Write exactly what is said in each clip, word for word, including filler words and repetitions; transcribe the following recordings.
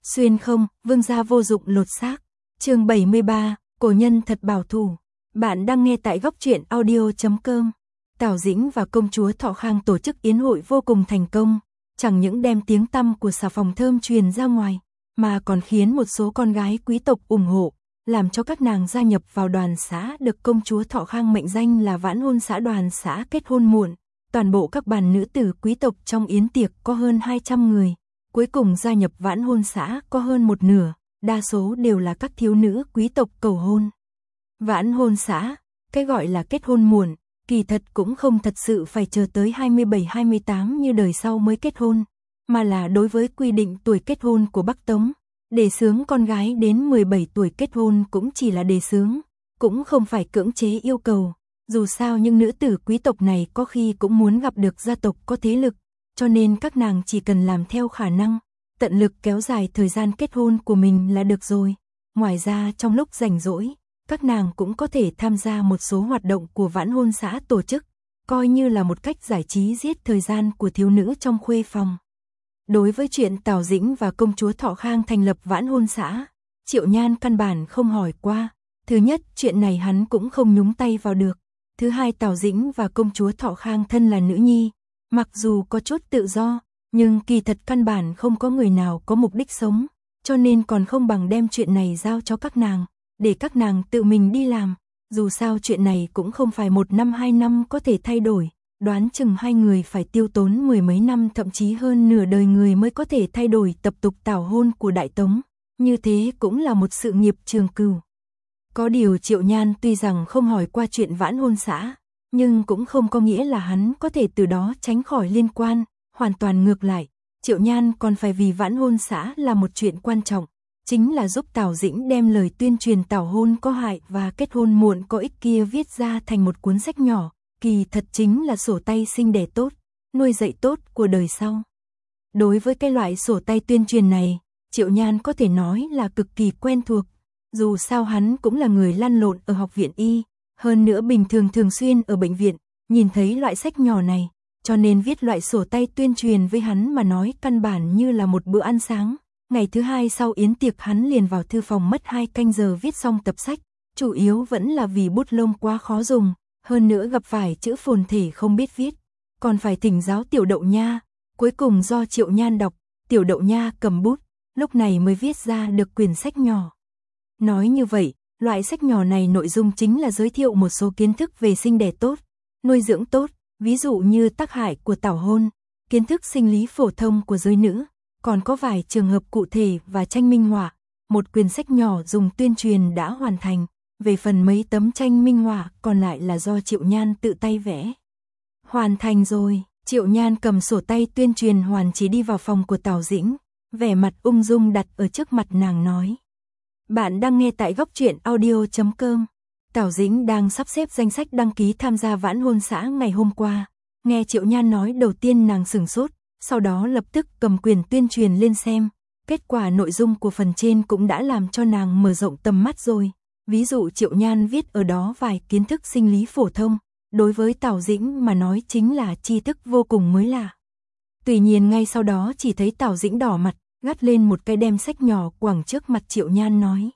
Xuyên không, vương gia vô dụng lột xác. Chương bảy mươi ba, cổ nhân thật bảo thủ. Bạn đang nghe tại góc truyện audio chấm com. Tào Dĩnh và công chúa Thọ Khang tổ chức yến hội vô cùng thành công, chẳng những đem tiếng tăm của xà phòng thơm truyền ra ngoài, mà còn khiến một số con gái quý tộc ủng hộ, làm cho các nàng gia nhập vào đoàn xã được công chúa Thọ Khang mệnh danh là vãn hôn xã. Đoàn xã kết hôn muộn, toàn bộ các bàn nữ tử quý tộc trong yến tiệc có hơn hai trăm người, cuối cùng gia nhập vãn hôn xã có hơn một nửa, đa số đều là các thiếu nữ quý tộc cầu hôn. Vãn hôn xã, cái gọi là kết hôn muộn, kỳ thật cũng không thật sự phải chờ tới hai mươi bảy hai mươi tám như đời sau mới kết hôn, mà là đối với quy định tuổi kết hôn của Bắc Tống, đề xướng con gái đến mười bảy tuổi kết hôn cũng chỉ là đề xướng, cũng không phải cưỡng chế yêu cầu. Dù sao những nữ tử quý tộc này có khi cũng muốn gặp được gia tộc có thế lực, cho nên các nàng chỉ cần làm theo khả năng, tận lực kéo dài thời gian kết hôn của mình là được rồi. Ngoài ra trong lúc rảnh rỗi, các nàng cũng có thể tham gia một số hoạt động của vãn hôn xã tổ chức, coi như là một cách giải trí giết thời gian của thiếu nữ trong khuê phòng. Đối với chuyện Tào Dĩnh và công chúa Thọ Khang thành lập vãn hôn xã, Triệu Nhan căn bản không hỏi qua. Thứ nhất, chuyện này hắn cũng không nhúng tay vào được. Thứ hai, Tào Dĩnh và công chúa Thọ Khang thân là nữ nhi, mặc dù có chút tự do, nhưng kỳ thật căn bản không có người nào có mục đích sống, cho nên còn không bằng đem chuyện này giao cho các nàng, để các nàng tự mình đi làm. Dù sao chuyện này cũng không phải một năm hai năm có thể thay đổi, đoán chừng hai người phải tiêu tốn mười mấy năm thậm chí hơn nửa đời người mới có thể thay đổi tập tục tảo hôn của Đại Tống, như thế cũng là một sự nghiệp trường cửu. Có điều Triệu Nhan tuy rằng không hỏi qua chuyện vãn hôn xã, nhưng cũng không có nghĩa là hắn có thể từ đó tránh khỏi liên quan, hoàn toàn ngược lại, Triệu Nhan còn phải vì vãn hôn xã là một chuyện quan trọng, chính là giúp Tào Dĩnh đem lời tuyên truyền tảo hôn có hại và kết hôn muộn có ích kia viết ra thành một cuốn sách nhỏ, kỳ thật chính là sổ tay sinh đẻ tốt, nuôi dạy tốt của đời sau. Đối với cái loại sổ tay tuyên truyền này, Triệu Nhan có thể nói là cực kỳ quen thuộc. Dù sao hắn cũng là người lăn lộn ở học viện y, hơn nữa bình thường thường xuyên ở bệnh viện, nhìn thấy loại sách nhỏ này, cho nên viết loại sổ tay tuyên truyền với hắn mà nói căn bản như là một bữa ăn sáng. Ngày thứ hai sau yến tiệc hắn liền vào thư phòng mất hai canh giờ viết xong tập sách, chủ yếu vẫn là vì bút lông quá khó dùng, hơn nữa gặp phải chữ phồn thể không biết viết, còn phải thỉnh giáo Tiểu Đậu Nha, cuối cùng do Triệu Nhan đọc, Tiểu Đậu Nha cầm bút, lúc này mới viết ra được quyển sách nhỏ. Nói như vậy, loại sách nhỏ này nội dung chính là giới thiệu một số kiến thức về sinh đẻ tốt, nuôi dưỡng tốt, ví dụ như tác hại của tảo hôn, kiến thức sinh lý phổ thông của giới nữ, còn có vài trường hợp cụ thể và tranh minh họa. Một quyển sách nhỏ dùng tuyên truyền đã hoàn thành, về phần mấy tấm tranh minh họa còn lại là do Triệu Nhan tự tay vẽ. Hoàn thành rồi, Triệu Nhan cầm sổ tay tuyên truyền hoàn chỉ đi vào phòng của Tào Dĩnh, vẻ mặt ung dung đặt ở trước mặt nàng nói. Bạn đang nghe tại góc truyện audio chấm com. Tào Dĩnh đang sắp xếp danh sách đăng ký tham gia vãn hôn xã ngày hôm qua. Nghe Triệu Nhan nói đầu tiên nàng sửng sốt, sau đó lập tức cầm quyền tuyên truyền lên xem. Kết quả nội dung của phần trên cũng đã làm cho nàng mở rộng tầm mắt rồi. Ví dụ Triệu Nhan viết ở đó vài kiến thức sinh lý phổ thông, đối với Tào Dĩnh mà nói chính là tri thức vô cùng mới lạ. Tuy nhiên ngay sau đó chỉ thấy Tào Dĩnh đỏ mặt, gắt lên một cái đem sách nhỏ quẳng trước mặt Triệu Nhan nói.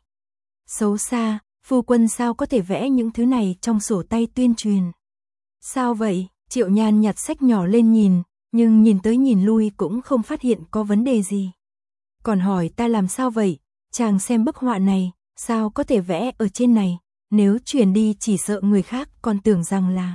Xấu xa, phu quân sao có thể vẽ những thứ này trong sổ tay tuyên truyền. Sao vậy? Triệu Nhan nhặt sách nhỏ lên nhìn, nhưng nhìn tới nhìn lui cũng không phát hiện có vấn đề gì. Còn hỏi ta làm sao vậy? Chàng xem bức họa này, sao có thể vẽ ở trên này? Nếu truyền đi chỉ sợ người khác còn tưởng rằng là...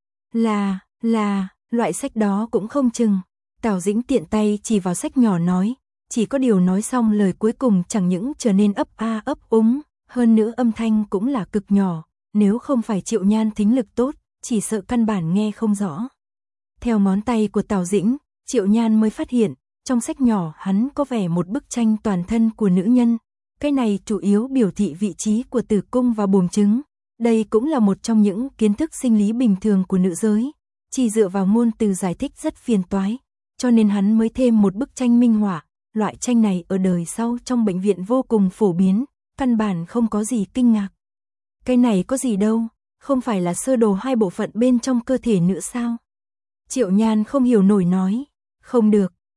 Là, là, loại sách đó cũng không chừng. Tào Dĩnh tiện tay chỉ vào sách nhỏ nói. Chỉ có điều nói xong lời cuối cùng chẳng những trở nên ấp a ấp úng, hơn nữa âm thanh cũng là cực nhỏ, nếu không phải Triệu Nhan thính lực tốt, chỉ sợ căn bản nghe không rõ. Theo ngón tay của Tào Dĩnh, Triệu Nhan mới phát hiện, trong sách nhỏ hắn có vẻ một bức tranh toàn thân của nữ nhân, cái này chủ yếu biểu thị vị trí của tử cung và buồng trứng, đây cũng là một trong những kiến thức sinh lý bình thường của nữ giới, chỉ dựa vào ngôn từ giải thích rất phiền toái, cho nên hắn mới thêm một bức tranh minh họa. Loại tranh này ở đời sau trong bệnh viện vô cùng phổ biến, căn bản không có gì kinh ngạc. Cái này có gì đâu, không phải là sơ đồ hai bộ phận bên trong cơ thể nữ sao? Triệu Nhan không hiểu nổi nói, không được,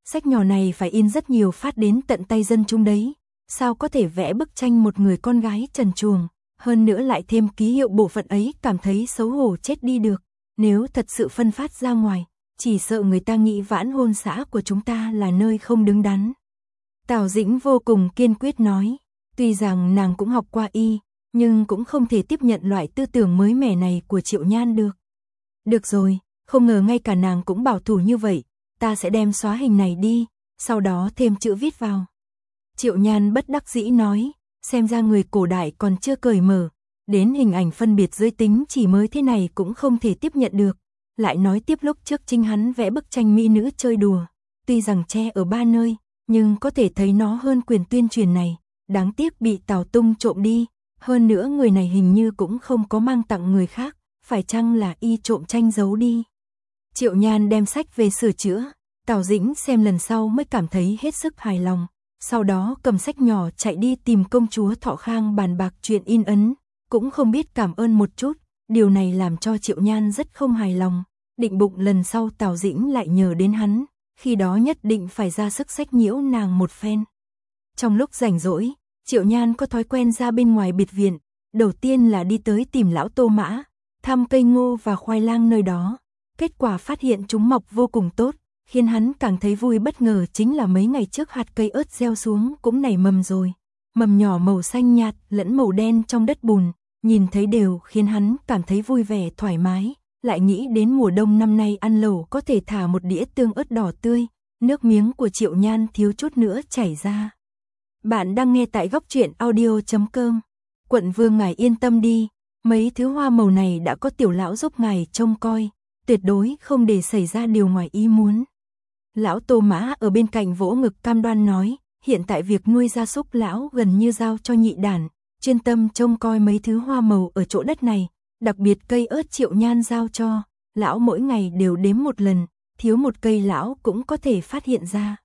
sách nhỏ này phải in rất nhiều phát đến tận tay dân chúng đấy, sao có thể vẽ bức tranh một người con gái trần truồng, hơn nữa lại thêm ký hiệu bộ phận ấy, cảm thấy xấu hổ chết đi được, nếu thật sự phân phát ra ngoài, chỉ sợ người ta nghĩ Vãn Hôn xã của chúng ta là nơi không đứng đắn. Tào Dĩnh vô cùng kiên quyết nói, tuy rằng nàng cũng học qua y, nhưng cũng không thể tiếp nhận loại tư tưởng mới mẻ này của Triệu Nhan được. Được rồi, không ngờ ngay cả nàng cũng bảo thủ như vậy, ta sẽ đem xóa hình này đi, sau đó thêm chữ viết vào. Triệu Nhan bất đắc dĩ nói, xem ra người cổ đại còn chưa cởi mở, đến hình ảnh phân biệt giới tính chỉ mới thế này cũng không thể tiếp nhận được. Lại nói tiếp lúc trước chính hắn vẽ bức tranh mỹ nữ chơi đùa, tuy rằng che ở ba nơi, nhưng có thể thấy nó hơn quyền tuyên truyền này, đáng tiếc bị Tào Tung trộm đi, hơn nữa người này hình như cũng không có mang tặng người khác, phải chăng là y trộm tranh giấu đi. Triệu Nhan đem sách về sửa chữa, Tào Dĩnh xem lần sau mới cảm thấy hết sức hài lòng, sau đó cầm sách nhỏ chạy đi tìm công chúa Thọ Khang bàn bạc chuyện in ấn, cũng không biết cảm ơn một chút, điều này làm cho Triệu Nhan rất không hài lòng, định bụng lần sau Tào Dĩnh lại nhờ đến hắn, khi đó nhất định phải ra sức sách nhiễu nàng một phen. Trong lúc rảnh rỗi, Triệu Nhan có thói quen ra bên ngoài biệt viện, đầu tiên là đi tới tìm lão Tô Mã, thăm cây ngô và khoai lang nơi đó, kết quả phát hiện chúng mọc vô cùng tốt, khiến hắn càng thấy vui bất ngờ chính là mấy ngày trước hạt cây ớt gieo xuống cũng nảy mầm rồi, mầm nhỏ màu xanh nhạt lẫn màu đen trong đất bùn, nhìn thấy đều khiến hắn cảm thấy vui vẻ thoải mái, lại nghĩ đến mùa đông năm nay ăn lẩu có thể thả một đĩa tương ớt đỏ tươi, nước miếng của Triệu Nhan thiếu chút nữa chảy ra. Bạn đang nghe tại góc truyện audio chấm com. Quận vương ngài yên tâm đi, mấy thứ hoa màu này đã có tiểu lão giúp ngài trông coi, tuyệt đối không để xảy ra điều ngoài ý muốn. Lão Tô Mã ở bên cạnh vỗ ngực cam đoan nói, hiện tại việc nuôi gia súc lão gần như giao cho nhị đản, chuyên tâm trông coi mấy thứ hoa màu ở chỗ đất này, đặc biệt cây ớt Triệu Nhan giao cho, lão mỗi ngày đều đếm một lần, thiếu một cây lão cũng có thể phát hiện ra.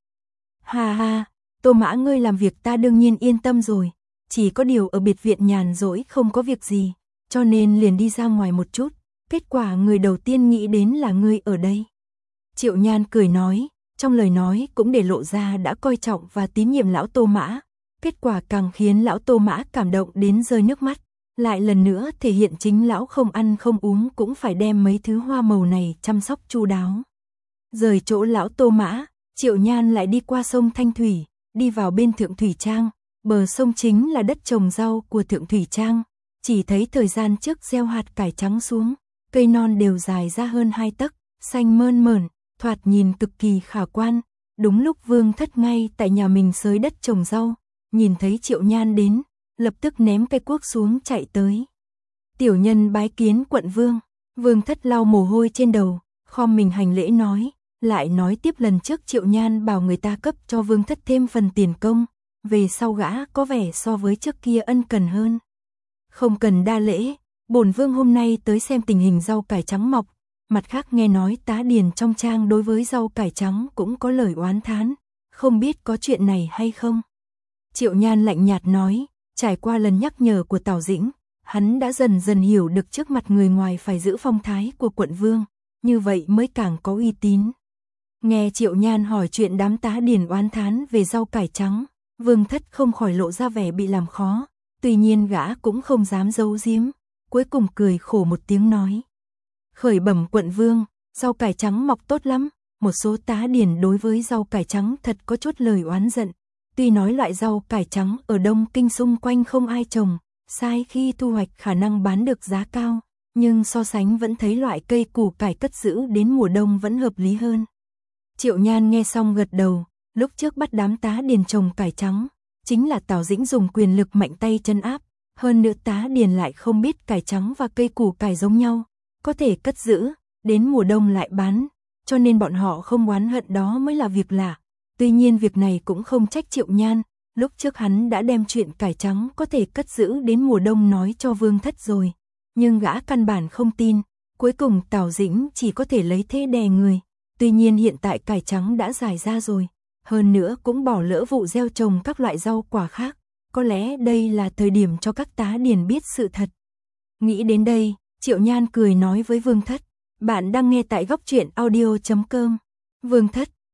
Ha ha, Tô Mã ngươi làm việc ta đương nhiên yên tâm rồi, chỉ có điều ở biệt viện nhàn rỗi không có việc gì, cho nên liền đi ra ngoài một chút, kết quả người đầu tiên nghĩ đến là ngươi ở đây. Triệu Nhan cười nói, trong lời nói cũng để lộ ra đã coi trọng và tín nhiệm lão Tô Mã, kết quả càng khiến lão Tô Mã cảm động đến rơi nước mắt, lại lần nữa thể hiện chính lão không ăn không uống cũng phải đem mấy thứ hoa màu này chăm sóc chu đáo. Rời chỗ lão Tô Mã, Triệu Nhan lại đi qua sông Thanh Thủy, đi vào bên Thượng Thủy Trang, bờ sông chính là đất trồng rau của Thượng Thủy Trang, chỉ thấy thời gian trước gieo hạt cải trắng xuống, cây non đều dài ra hơn hai tấc, xanh mơn mởn, thoạt nhìn cực kỳ khả quan. Đúng lúc Vương Thất ngay tại nhà mình xới đất trồng rau, nhìn thấy Triệu Nhan đến, lập tức ném cây cuốc xuống chạy tới. Tiểu nhân bái kiến quận vương. Vương Thất lau mồ hôi trên đầu, khom mình hành lễ nói, lại nói tiếp lần trước Triệu Nhan bảo người ta cấp cho Vương Thất thêm phần tiền công, về sau gã có vẻ so với trước kia ân cần hơn. Không cần đa lễ, bổn vương hôm nay tới xem tình hình rau cải trắng mọc, mặt khác nghe nói tá điền trong trang đối với rau cải trắng cũng có lời oán thán, không biết có chuyện này hay không. Triệu Nhan lạnh nhạt nói, trải qua lần nhắc nhở của Tào Dĩnh, hắn đã dần dần hiểu được trước mặt người ngoài phải giữ phong thái của quận vương, như vậy mới càng có uy tín. Nghe Triệu Nhan hỏi chuyện đám tá điền oán thán về rau cải trắng, Vương Thất không khỏi lộ ra vẻ bị làm khó, tuy nhiên gã cũng không dám giấu giếm, cuối cùng cười khổ một tiếng nói. Khởi bẩm quận vương, rau cải trắng mọc tốt lắm, một số tá điền đối với rau cải trắng thật có chút lời oán giận, tuy nói loại rau cải trắng ở Đông Kinh xung quanh không ai trồng, sai khi thu hoạch khả năng bán được giá cao, nhưng so sánh vẫn thấy loại cây củ cải cất giữ đến mùa đông vẫn hợp lý hơn. Triệu Nhan nghe xong gật đầu, lúc trước bắt đám tá điền trồng cải trắng, chính là Tào Dĩnh dùng quyền lực mạnh tay trấn áp, hơn nữa tá điền lại không biết cải trắng và cây củ cải giống nhau, có thể cất giữ, đến mùa đông lại bán, cho nên bọn họ không oán hận đó mới là việc lạ. Tuy nhiên việc này cũng không trách Triệu Nhan, lúc trước hắn đã đem chuyện cải trắng có thể cất giữ đến mùa đông nói cho Vương Thất rồi, nhưng gã căn bản không tin, cuối cùng Tào Dĩnh chỉ có thể lấy thế đè người, tuy nhiên hiện tại cải trắng đã dài ra rồi, hơn nữa cũng bỏ lỡ vụ gieo trồng các loại rau quả khác, có lẽ đây là thời điểm cho các tá điền biết sự thật. Nghĩ đến đây, Triệu Nhan cười nói với Vương Thất, bạn đang nghe tại góc truyện audio chấm com. Vương Thất,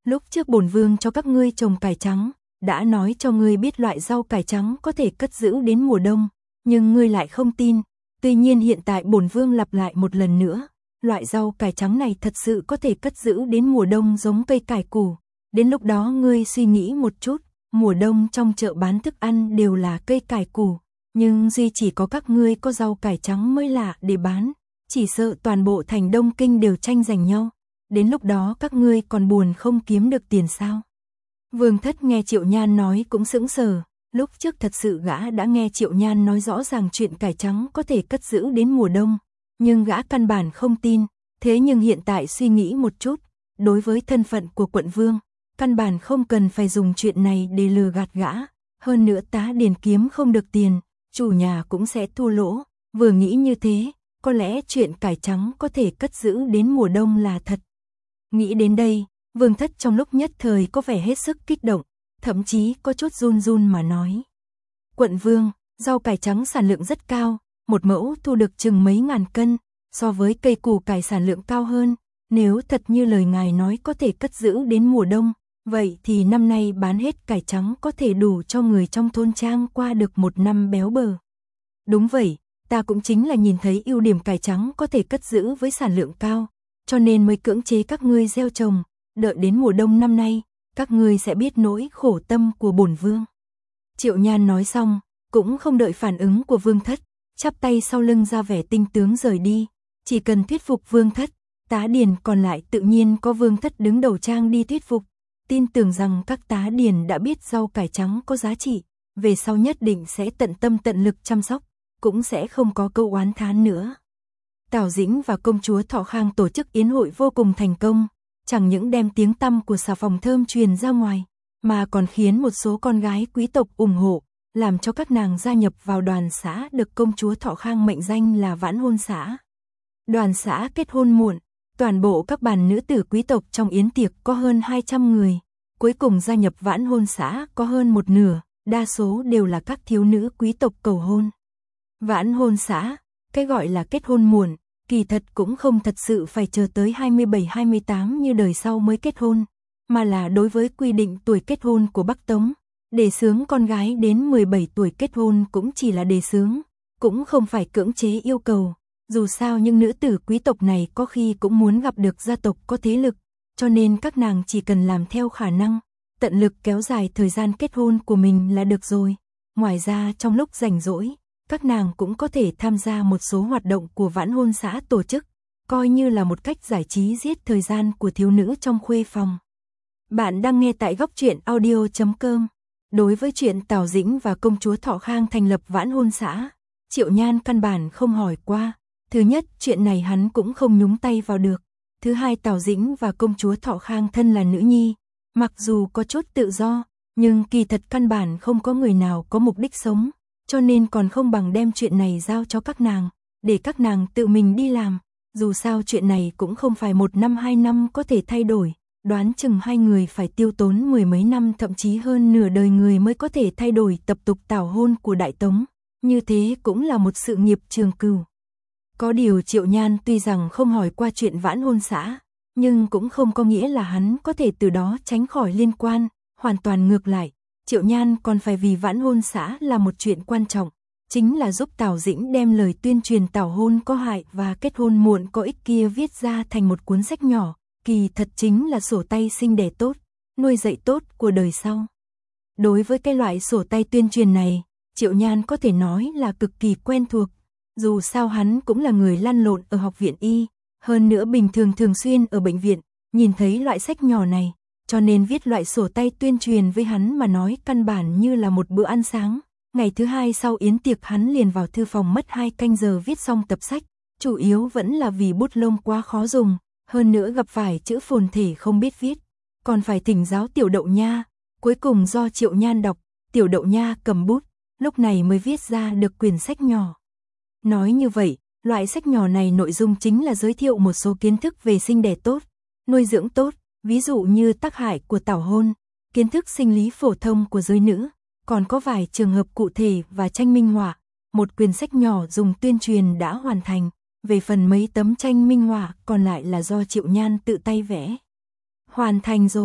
lúc trước bổn vương cho các ngươi trồng cải trắng, đã nói cho ngươi biết loại rau cải trắng có thể cất giữ đến mùa đông, nhưng ngươi lại không tin. Tuy nhiên hiện tại bổn vương lặp lại một lần nữa, loại rau cải trắng này thật sự có thể cất giữ đến mùa đông giống cây cải củ. Đến lúc đó ngươi suy nghĩ một chút, mùa đông trong chợ bán thức ăn đều là cây cải củ, nhưng duy chỉ có các ngươi có rau cải trắng mới lạ để bán, chỉ sợ toàn bộ thành Đông Kinh đều tranh giành nhau. Đến lúc đó các ngươi còn buồn không kiếm được tiền sao? Vương Thất nghe Triệu Nhan nói cũng sững sờ, lúc trước thật sự gã đã nghe Triệu Nhan nói rõ ràng chuyện cải trắng có thể cất giữ đến mùa đông, nhưng gã căn bản không tin, thế nhưng hiện tại suy nghĩ một chút, đối với thân phận của quận vương, căn bản không cần phải dùng chuyện này để lừa gạt gã, hơn nữa tá điền kiếm không được tiền, chủ nhà cũng sẽ thua lỗ, vừa nghĩ như thế, có lẽ chuyện cải trắng có thể cất giữ đến mùa đông là thật. Nghĩ đến đây, Vương Thất trong lúc nhất thời có vẻ hết sức kích động, thậm chí có chút run run mà nói. Quận vương, rau cải trắng sản lượng rất cao, một mẫu thu được chừng mấy ngàn cân, so với cây củ cải sản lượng cao hơn, nếu thật như lời ngài nói có thể cất giữ đến mùa đông, vậy thì năm nay bán hết cải trắng có thể đủ cho người trong thôn trang qua được một năm béo bở. Đúng vậy, ta cũng chính là nhìn thấy ưu điểm cải trắng có thể cất giữ với sản lượng cao, cho nên mới cưỡng chế các ngươi gieo trồng, đợi đến mùa đông năm nay, các ngươi sẽ biết nỗi khổ tâm của bổn vương. Triệu Nhan nói xong, cũng không đợi phản ứng của Vương Thất, chắp tay sau lưng ra vẻ tinh tướng rời đi, chỉ cần thuyết phục Vương Thất, tá điền còn lại tự nhiên có Vương Thất đứng đầu trang đi thuyết phục, tin tưởng rằng các tá điền đã biết rau cải trắng có giá trị, về sau nhất định sẽ tận tâm tận lực chăm sóc, cũng sẽ không có câu oán thán nữa. Tào Dĩnh và công chúa Thọ Khang tổ chức yến hội vô cùng thành công, chẳng những đem tiếng tăm của xà phòng thơm truyền ra ngoài, mà còn khiến một số con gái quý tộc ủng hộ, làm cho các nàng gia nhập vào đoàn xã được công chúa Thọ Khang mệnh danh là Vãn Hôn xã. Đoàn xã kết hôn muộn, toàn bộ các bàn nữ tử quý tộc trong yến tiệc có hơn hai trăm người, cuối cùng gia nhập Vãn Hôn xã có hơn một nửa, đa số đều là các thiếu nữ quý tộc cầu hôn. Vãn Hôn xã, cái gọi là kết hôn muộn, kỳ thật cũng không thật sự phải chờ tới hai mươi bảy hai mươi tám như đời sau mới kết hôn, mà là đối với quy định tuổi kết hôn của Bắc Tống, đề xướng con gái đến mười bảy tuổi kết hôn cũng chỉ là đề xướng, cũng không phải cưỡng chế yêu cầu, dù sao những nữ tử quý tộc này có khi cũng muốn gặp được gia tộc có thế lực, cho nên các nàng chỉ cần làm theo khả năng, tận lực kéo dài thời gian kết hôn của mình là được rồi. Ngoài ra trong lúc rảnh rỗi, các nàng cũng có thể tham gia một số hoạt động của Vãn Hôn xã tổ chức, coi như là một cách giải trí giết thời gian của thiếu nữ trong khuê phòng. Bạn đang nghe tại góc truyện audio chấm com. Đối với chuyện Tào Dĩnh và công chúa Thọ Khang thành lập Vãn Hôn xã, Triệu Nhan căn bản không hỏi qua. Thứ nhất, chuyện này hắn cũng không nhúng tay vào được. Thứ hai, Tào Dĩnh và công chúa Thọ Khang thân là nữ nhi, mặc dù có chút tự do, nhưng kỳ thật căn bản không có người nào có mục đích sống, cho nên còn không bằng đem chuyện này giao cho các nàng, để các nàng tự mình đi làm. Dù sao chuyện này cũng không phải một năm hai năm có thể thay đổi, đoán chừng hai người phải tiêu tốn mười mấy năm thậm chí hơn nửa đời người mới có thể thay đổi tập tục tảo hôn của Đại Tống, như thế cũng là một sự nghiệp trường cửu. Có điều Triệu Nhan tuy rằng không hỏi qua chuyện Vãn Hôn xã, nhưng cũng không có nghĩa là hắn có thể từ đó tránh khỏi liên quan, hoàn toàn ngược lại, Triệu Nhan còn phải vì Vãn Hôn xã là một chuyện quan trọng, chính là giúp Tào Dĩnh đem lời tuyên truyền tảo hôn có hại và kết hôn muộn có ích kia viết ra thành một cuốn sách nhỏ, kỳ thật chính là sổ tay sinh đẻ tốt, nuôi dạy tốt của đời sau. Đối với cái loại sổ tay tuyên truyền này, Triệu Nhan có thể nói là cực kỳ quen thuộc, dù sao hắn cũng là người lăn lộn ở học viện y, hơn nữa bình thường thường xuyên ở bệnh viện, nhìn thấy loại sách nhỏ này, cho nên viết loại sổ tay tuyên truyền với hắn mà nói căn bản như là một bữa ăn sáng. Ngày thứ hai sau yến tiệc hắn liền vào thư phòng mất hai canh giờ viết xong tập sách, chủ yếu vẫn là vì bút lông quá khó dùng, hơn nữa gặp phải chữ phồn thể không biết viết, còn phải thỉnh giáo Tiểu Đậu Nha, cuối cùng do Triệu Nhan đọc, Tiểu Đậu Nha cầm bút, lúc này mới viết ra được quyển sách nhỏ. Nói như vậy, loại sách nhỏ này nội dung chính là giới thiệu một số kiến thức về sinh đẻ tốt, nuôi dưỡng tốt, ví dụ như tác hại của tảo hôn, kiến thức sinh lý phổ thông của giới nữ, còn có vài trường hợp cụ thể và tranh minh họa. Một quyển sách nhỏ dùng tuyên truyền đã hoàn thành, về phần mấy tấm tranh minh họa còn lại là do Triệu Nhan tự tay vẽ. Hoàn thành rồi,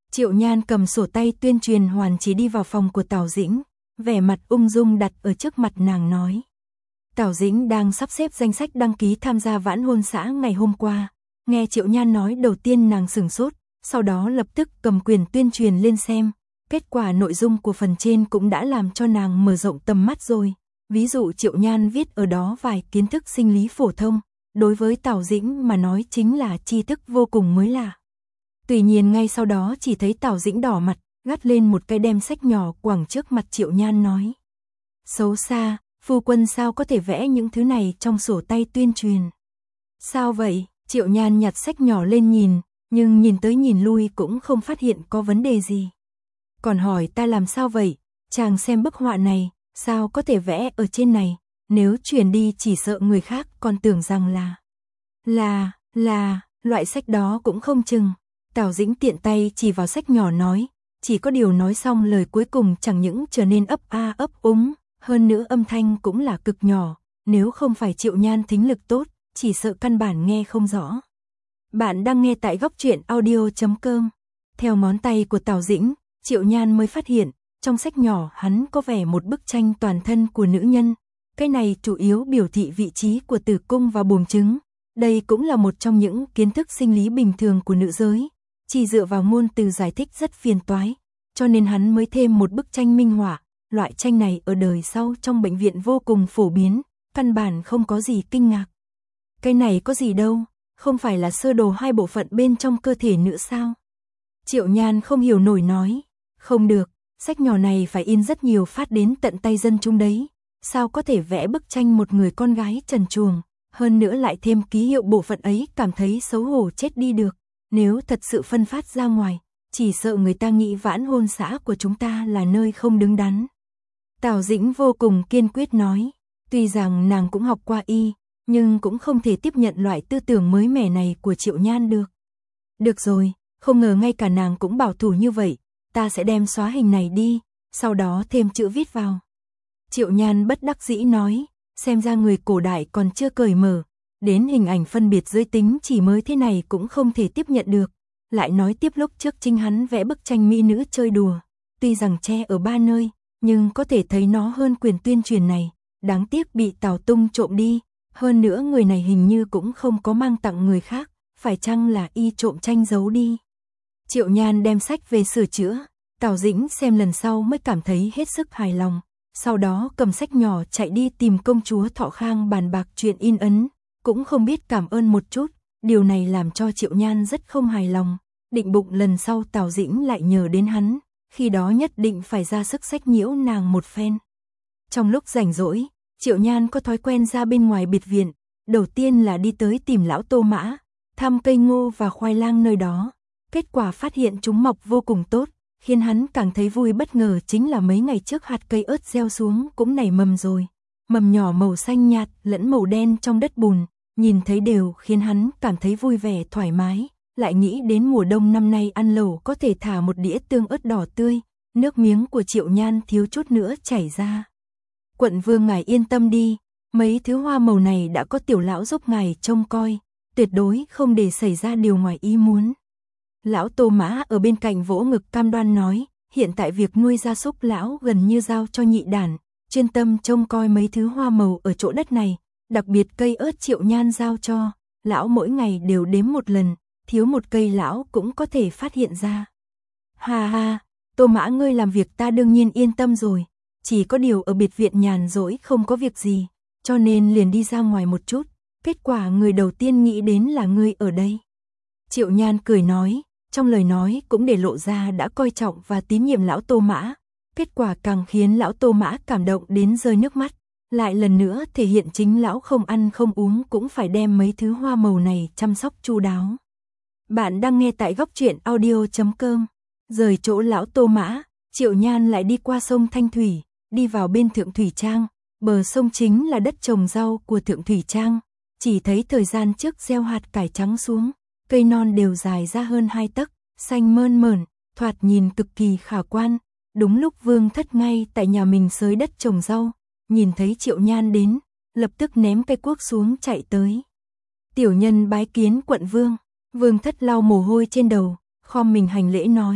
Triệu Nhan cầm sổ tay tuyên truyền hoàn chỉ đi vào phòng của Tào Dĩnh, vẻ mặt ung dung đặt ở trước mặt nàng nói. Tào Dĩnh đang sắp xếp danh sách đăng ký tham gia vãn hôn xã ngày hôm qua. Nghe Triệu Nhan nói đầu tiên nàng sửng sốt, sau đó lập tức cầm quyền tuyên truyền lên xem. Kết quả nội dung của phần trên cũng đã làm cho nàng mở rộng tầm mắt rồi. Ví dụ Triệu Nhan viết ở đó vài kiến thức sinh lý phổ thông, đối với Tào Dĩnh mà nói chính là tri thức vô cùng mới lạ. Tuy nhiên ngay sau đó chỉ thấy Tào Dĩnh đỏ mặt, gắt lên một cái đem sách nhỏ quẳng trước mặt Triệu Nhan nói. Xấu xa, phu quân sao có thể vẽ những thứ này trong sổ tay tuyên truyền. Sao vậy? Triệu Nhan nhặt sách nhỏ lên nhìn, nhưng nhìn tới nhìn lui cũng không phát hiện có vấn đề gì. Còn hỏi ta làm sao vậy? Chàng xem bức họa này, sao có thể vẽ ở trên này? Nếu truyền đi chỉ sợ người khác còn tưởng rằng là... Là, là, loại sách đó cũng không chừng. Tào Dĩnh tiện tay chỉ vào sách nhỏ nói, chỉ có điều nói xong lời cuối cùng chẳng những trở nên ấp a ấp úng, hơn nữa âm thanh cũng là cực nhỏ, nếu không phải Triệu Nhan thính lực tốt, chỉ sợ căn bản nghe không rõ. Bạn đang nghe tại góc truyện audio chấm com. Theo ngón tay của Tào Dĩnh, Triệu Nhan mới phát hiện, trong sách nhỏ hắn có vẻ một bức tranh toàn thân của nữ nhân. Cái này chủ yếu biểu thị vị trí của tử cung và buồng trứng. Đây cũng là một trong những kiến thức sinh lý bình thường của nữ giới. Chỉ dựa vào ngôn từ giải thích rất phiền toái, cho nên hắn mới thêm một bức tranh minh họa. Loại tranh này ở đời sau trong bệnh viện vô cùng phổ biến, căn bản không có gì kinh ngạc. Cái này có gì đâu, không phải là sơ đồ hai bộ phận bên trong cơ thể nữ sao? Triệu Nhan không hiểu nổi nói, không được, sách nhỏ này phải in rất nhiều phát đến tận tay dân chúng đấy, sao có thể vẽ bức tranh một người con gái trần truồng, hơn nữa lại thêm ký hiệu bộ phận ấy, cảm thấy xấu hổ chết đi được. Nếu thật sự phân phát ra ngoài, chỉ sợ người ta nghĩ vãn hôn xã của chúng ta là nơi không đứng đắn. Tào Dĩnh vô cùng kiên quyết nói, tuy rằng nàng cũng học qua y, nhưng cũng không thể tiếp nhận loại tư tưởng mới mẻ này của Triệu Nhan được. Được rồi, không ngờ ngay cả nàng cũng bảo thủ như vậy, ta sẽ đem xóa hình này đi, sau đó thêm chữ viết vào. Triệu Nhan bất đắc dĩ nói, xem ra người cổ đại còn chưa cởi mở, đến hình ảnh phân biệt giới tính chỉ mới thế này cũng không thể tiếp nhận được. Lại nói tiếp lúc trước chính hắn vẽ bức tranh mỹ nữ chơi đùa, tuy rằng che ở ba nơi, nhưng có thể thấy nó hơn quyền tuyên truyền này, đáng tiếc bị Tào Tung trộm đi, hơn nữa người này hình như cũng không có mang tặng người khác, phải chăng là y trộm tranh giấu đi. Triệu Nhan đem sách về sửa chữa, Tào Dĩnh xem lần sau mới cảm thấy hết sức hài lòng, sau đó cầm sách nhỏ chạy đi tìm công chúa Thọ Khang bàn bạc chuyện in ấn, cũng không biết cảm ơn một chút, điều này làm cho Triệu Nhan rất không hài lòng, định bụng lần sau Tào Dĩnh lại nhờ đến hắn, khi đó nhất định phải ra sức sách nhiễu nàng một phen. Trong lúc rảnh rỗi, Triệu Nhan có thói quen ra bên ngoài biệt viện, đầu tiên là đi tới tìm lão Tô Mã, thăm cây ngô và khoai lang nơi đó, kết quả phát hiện chúng mọc vô cùng tốt, khiến hắn càng thấy vui bất ngờ chính là mấy ngày trước hạt cây ớt gieo xuống cũng nảy mầm rồi, mầm nhỏ màu xanh nhạt lẫn màu đen trong đất bùn, nhìn thấy đều khiến hắn cảm thấy vui vẻ thoải mái, lại nghĩ đến mùa đông năm nay ăn lẩu có thể thả một đĩa tương ớt đỏ tươi, nước miếng của Triệu Nhan thiếu chút nữa chảy ra. Quận vương ngài yên tâm đi, mấy thứ hoa màu này đã có tiểu lão giúp ngài trông coi, tuyệt đối không để xảy ra điều ngoài ý muốn. Lão Tô Mã ở bên cạnh vỗ ngực cam đoan nói, hiện tại việc nuôi gia súc lão gần như giao cho nhị đản, chuyên tâm trông coi mấy thứ hoa màu ở chỗ đất này, đặc biệt cây ớt Triệu Nhan giao cho, lão mỗi ngày đều đếm một lần, thiếu một cây lão cũng có thể phát hiện ra. Ha ha, Tô Mã ngươi làm việc ta đương nhiên yên tâm rồi, chỉ có điều ở biệt viện nhàn rỗi không có việc gì, cho nên liền đi ra ngoài một chút, kết quả người đầu tiên nghĩ đến là ngươi ở đây. Triệu Nhan cười nói, trong lời nói cũng để lộ ra đã coi trọng và tín nhiệm lão Tô Mã, kết quả càng khiến lão Tô Mã cảm động đến rơi nước mắt, lại lần nữa thể hiện chính lão không ăn không uống cũng phải đem mấy thứ hoa màu này chăm sóc chu đáo. Bạn đang nghe tại góc truyện audio chấm com. Rời chỗ lão Tô Mã, Triệu Nhan lại đi qua sông Thanh Thủy, đi vào bên Thượng Thủy Trang, bờ sông chính là đất trồng rau của Thượng Thủy Trang, chỉ thấy thời gian trước gieo hạt cải trắng xuống, cây non đều dài ra hơn hai tấc, xanh mơn mởn, thoạt nhìn cực kỳ khả quan. Đúng lúc Vương Thất ngay tại nhà mình xới đất trồng rau, nhìn thấy Triệu Nhan đến, lập tức ném cây cuốc xuống chạy tới. Tiểu nhân bái kiến quận vương. Vương Thất lau mồ hôi trên đầu, khom mình hành lễ nói,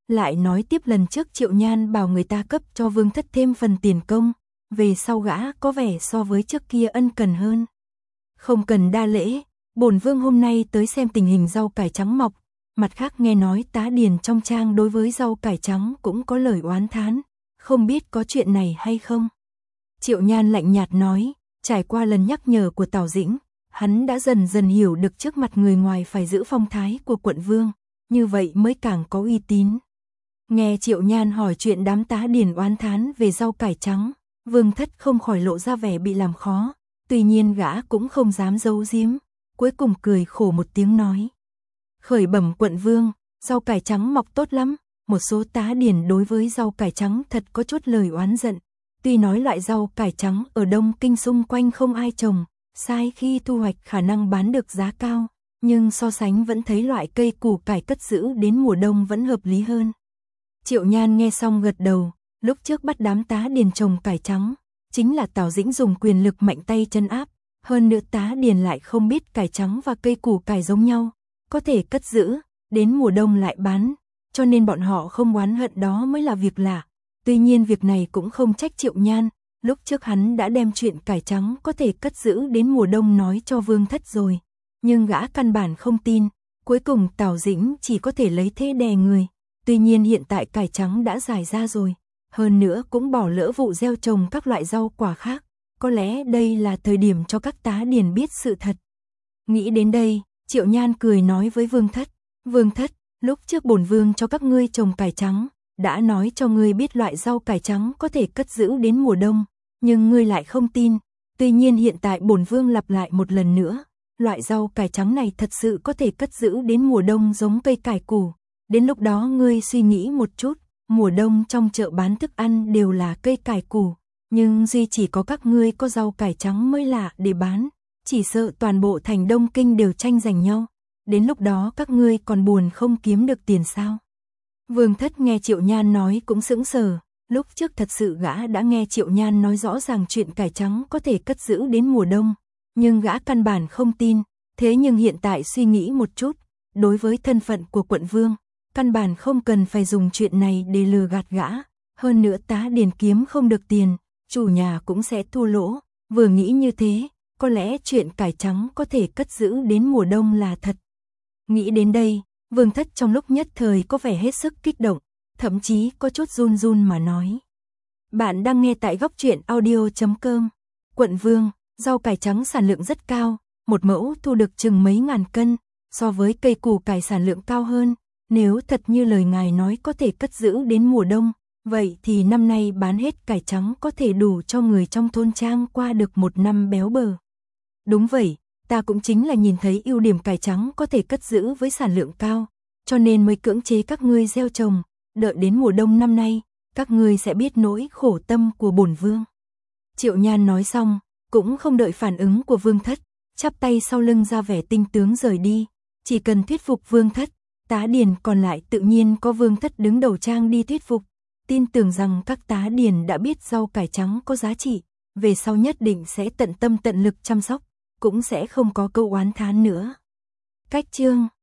lại nói tiếp lần trước Triệu Nhan bảo người ta cấp cho Vương Thất thêm phần tiền công, về sau gã có vẻ so với trước kia ân cần hơn. Không cần đa lễ, bổn vương hôm nay tới xem tình hình rau cải trắng mọc, mặt khác nghe nói tá điền trong trang đối với rau cải trắng cũng có lời oán thán, không biết có chuyện này hay không. Triệu Nhan lạnh nhạt nói, trải qua lần nhắc nhở của Tào Dĩnh, hắn đã dần dần hiểu được trước mặt người ngoài phải giữ phong thái của quận vương, như vậy mới càng có uy tín. Nghe Triệu Nhan hỏi chuyện đám tá điền oán thán về rau cải trắng, Vương Thất không khỏi lộ ra vẻ bị làm khó, tuy nhiên gã cũng không dám giấu giếm, cuối cùng cười khổ một tiếng nói. Khởi bẩm quận vương, rau cải trắng mọc tốt lắm, một số tá điền đối với rau cải trắng thật có chút lời oán giận, tuy nói loại rau cải trắng ở Đông Kinh xung quanh không ai trồng, sai khi thu hoạch khả năng bán được giá cao, nhưng so sánh vẫn thấy loại cây củ cải cất giữ đến mùa đông vẫn hợp lý hơn. Triệu Nhan nghe xong gật đầu, lúc trước bắt đám tá điền trồng cải trắng, chính là Tào Dĩnh dùng quyền lực mạnh tay trấn áp, hơn nữa tá điền lại không biết cải trắng và cây củ cải giống nhau, có thể cất giữ, đến mùa đông lại bán, cho nên bọn họ không oán hận đó mới là việc lạ. Tuy nhiên việc này cũng không trách Triệu Nhan, lúc trước hắn đã đem chuyện cải trắng có thể cất giữ đến mùa đông nói cho Vương Thất rồi, nhưng gã căn bản không tin, cuối cùng Tào Dĩnh chỉ có thể lấy thế đè người. Tuy nhiên hiện tại cải trắng đã dài ra rồi, hơn nữa cũng bỏ lỡ vụ gieo trồng các loại rau quả khác, có lẽ đây là thời điểm cho các tá điền biết sự thật. Nghĩ đến đây, Triệu Nhan cười nói với Vương Thất, Vương Thất, lúc trước bổn vương cho các ngươi trồng cải trắng, đã nói cho ngươi biết loại rau cải trắng có thể cất giữ đến mùa đông, nhưng ngươi lại không tin, tuy nhiên hiện tại bổn vương lặp lại một lần nữa, loại rau cải trắng này thật sự có thể cất giữ đến mùa đông giống cây cải củ. Đến lúc đó ngươi suy nghĩ một chút, mùa đông trong chợ bán thức ăn đều là cây cải củ, nhưng duy chỉ có các ngươi có rau cải trắng mới lạ để bán, chỉ sợ toàn bộ thành Đông Kinh đều tranh giành nhau, đến lúc đó các ngươi còn buồn không kiếm được tiền sao. Vương Thất nghe Triệu Nhan nói cũng sững sờ, lúc trước thật sự gã đã nghe Triệu Nhan nói rõ ràng chuyện cải trắng có thể cất giữ đến mùa đông, nhưng gã căn bản không tin, thế nhưng hiện tại suy nghĩ một chút, đối với thân phận của quận vương, căn bản không cần phải dùng chuyện này để lừa gạt gã, hơn nữa tá điền kiếm không được tiền, chủ nhà cũng sẽ thua lỗ, vừa nghĩ như thế, có lẽ chuyện cải trắng có thể cất giữ đến mùa đông là thật. Nghĩ đến đây, Vương Thất trong lúc nhất thời có vẻ hết sức kích động, thậm chí có chút run run mà nói. Bạn đang nghe tại góc truyện audio chấm com. Quận vương, rau cải trắng sản lượng rất cao, một mẫu thu được chừng mấy ngàn cân, so với cây củ cải sản lượng cao hơn. Nếu thật như lời ngài nói có thể cất giữ đến mùa đông, vậy thì năm nay bán hết cải trắng có thể đủ cho người trong thôn trang qua được một năm béo bở. Đúng vậy, ta cũng chính là nhìn thấy ưu điểm cải trắng có thể cất giữ với sản lượng cao, cho nên mới cưỡng chế các ngươi gieo trồng, đợi đến mùa đông năm nay, các ngươi sẽ biết nỗi khổ tâm của bổn vương. Triệu Nhan nói xong, cũng không đợi phản ứng của Vương Thất, chắp tay sau lưng ra vẻ tinh tướng rời đi, chỉ cần thuyết phục Vương Thất, tá điền còn lại tự nhiên có Vương Thất đứng đầu trang đi thuyết phục, tin tưởng rằng các tá điền đã biết rau cải trắng có giá trị, về sau nhất định sẽ tận tâm tận lực chăm sóc, cũng sẽ không có câu oán thán nữa. Cách chương